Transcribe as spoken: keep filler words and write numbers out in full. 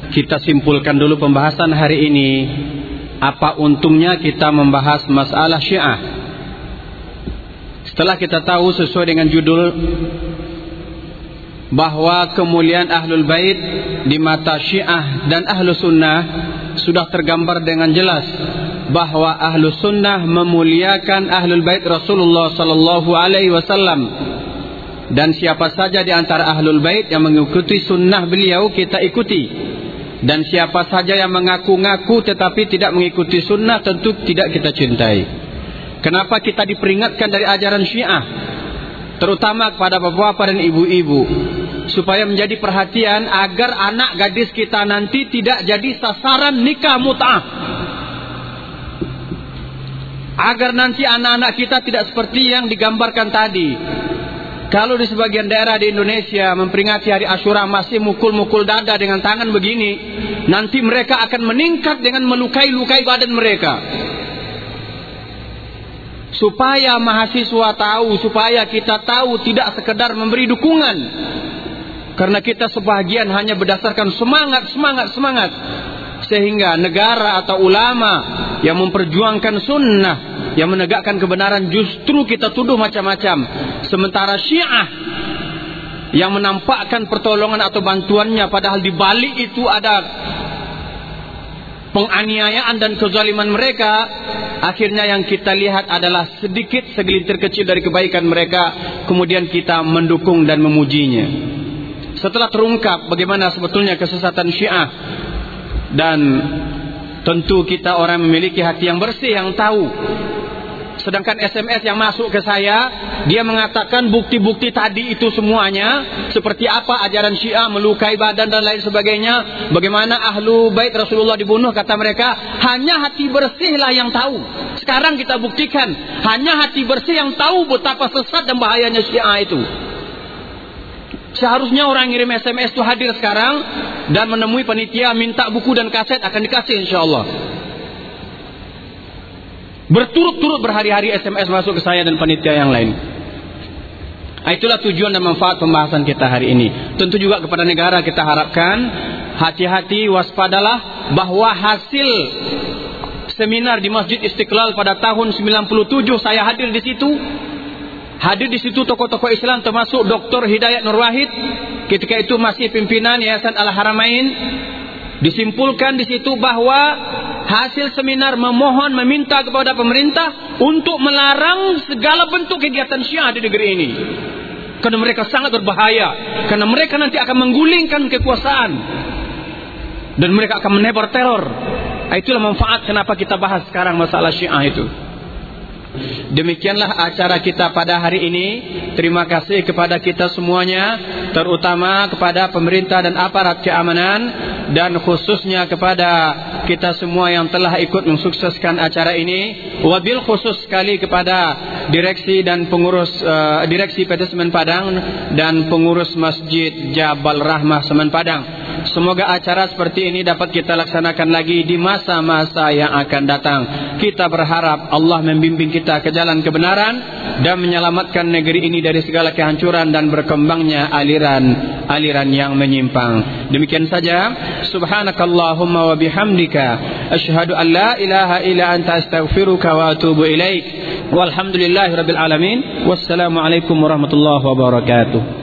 kita simpulkan dulu pembahasan hari ini. Apa untungnya kita membahas masalah Syiah? Setelah kita tahu sesuai dengan judul bahwa kemuliaan Ahlul Bait di mata Syiah dan Ahlus Sunnah sudah tergambar dengan jelas bahwa Ahlus Sunnah memuliakan Ahlul Bait Rasulullah sallallahu alaihi wasallam, dan siapa saja di antara Ahlul Bait yang mengikuti sunnah beliau kita ikuti, dan siapa saja yang mengaku-ngaku tetapi tidak mengikuti sunnah tentu tidak kita cintai. Kenapa kita diperingatkan dari ajaran Syiah, terutama kepada bapak-bapak dan ibu-ibu, supaya menjadi perhatian agar anak gadis kita nanti tidak jadi sasaran nikah mut'ah, agar nanti anak-anak kita tidak seperti yang digambarkan tadi. Kalau di sebagian daerah di Indonesia memperingati hari Asyura masih mukul-mukul dada dengan tangan begini, nanti mereka akan meningkat dengan melukai-lukai badan mereka. Supaya mahasiswa tahu, supaya kita tahu, tidak sekedar memberi dukungan, karena kita sebagian hanya berdasarkan semangat, semangat, semangat, sehingga negara atau ulama yang memperjuangkan sunnah, yang menegakkan kebenaran justru kita tuduh macam-macam. Sementara Syiah yang menampakkan pertolongan atau bantuannya, padahal di balik itu ada penganiayaan dan kezaliman mereka, akhirnya yang kita lihat adalah sedikit segelintir kecil dari kebaikan mereka, kemudian kita mendukung dan memujinya. Setelah terungkap bagaimana sebetulnya kesesatan Syiah, dan tentu kita orang memiliki hati yang bersih yang tahu. Sedangkan S M S yang masuk ke saya, dia mengatakan bukti-bukti tadi itu semuanya seperti apa ajaran Syiah, melukai badan dan lain sebagainya, bagaimana Ahlu Bait Rasulullah dibunuh, kata mereka hanya hati bersihlah yang tahu. Sekarang kita buktikan hanya hati bersih yang tahu betapa sesat dan bahayanya Syiah itu. Seharusnya orang ngirim S M S itu hadir sekarang dan menemui panitia minta buku dan kaset, akan dikasih insyaallah. Berturut-turut berhari-hari S M S masuk ke saya dan panitia yang lain. Itulah tujuan dan manfaat pembahasan kita hari ini. Tentu juga kepada negara kita harapkan hati-hati, waspadalah bahwa hasil seminar di Masjid Istiqlal pada tahun sembilan puluh tujuh saya hadir di situ. Hadir di situ tokoh-tokoh Islam termasuk Doktor Hidayat Nur Wahid, ketika itu masih pimpinan Yayasan Al-Haramain. Disimpulkan di situ bahwa hasil seminar memohon meminta kepada pemerintah untuk melarang segala bentuk kegiatan Syiah di negeri ini, karena mereka sangat berbahaya, karena mereka nanti akan menggulingkan kekuasaan dan mereka akan menebar teror. Itulah manfaat kenapa kita bahas sekarang masalah Syiah itu. Demikianlah acara kita pada hari ini. Terima kasih kepada kita semuanya, terutama kepada pemerintah dan aparat keamanan, dan khususnya kepada kita semua yang telah ikut mensukseskan acara ini. Wabil khusus sekali kepada direksi dan pengurus uh, direksi P T Semen Padang dan pengurus Masjid Jabal Rahmah Semen Padang. Semoga acara seperti ini dapat kita laksanakan lagi di masa-masa yang akan datang. Kita berharap Allah membimbing kita ke jalan kebenaran dan menyelamatkan negeri ini dari segala kehancuran dan berkembangnya aliran-aliran yang menyimpang. Demikian saja. Subhanakallahumma wa bihamdika asyhadu an la ilaha illa anta astaghfiruka wa atubu ilaik. Walhamdulillahirabbil alamin. Wassalamualaikum warahmatullahi wabarakatuh.